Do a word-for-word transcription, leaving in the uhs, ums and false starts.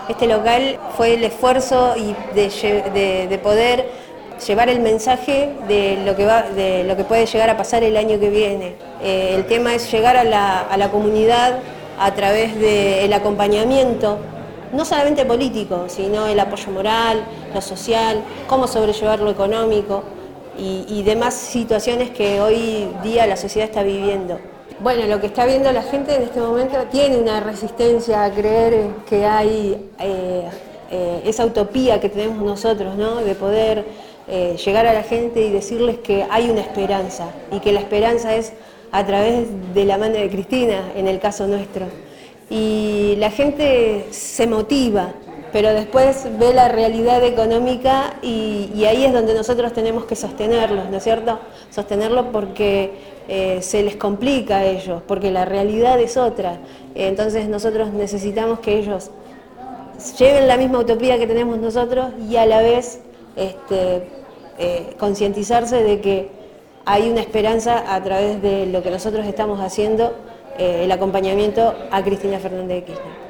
Este local fue el esfuerzo y de, de, de poder llevar el mensaje de lo que va, de lo que puede llegar a pasar el año que viene. Eh, el tema es llegar a la, a la comunidad a través del acompañamiento, no solamente político, sino el apoyo moral, lo social, cómo sobrellevar lo económico y, y demás situaciones que hoy día la sociedad está viviendo. Bueno, lo que está viendo la gente en este momento tiene una resistencia a creer que hay eh, eh, esa utopía que tenemos nosotros, ¿no? De poder eh, llegar a la gente y decirles que hay una esperanza y que la esperanza es a través de la mano de Cristina, en el caso nuestro. Y la gente se motiva, pero después ve la realidad económica y, y ahí es donde nosotros tenemos que sostenerlos, ¿no es cierto? Sostenerlos porque eh, se les complica a ellos, porque la realidad es otra. Entonces nosotros necesitamos que ellos lleven la misma utopía que tenemos nosotros y a la vez este, eh, concientizarse de que hay una esperanza a través de lo que nosotros estamos haciendo, eh, el acompañamiento a Cristina Fernández de Kirchner.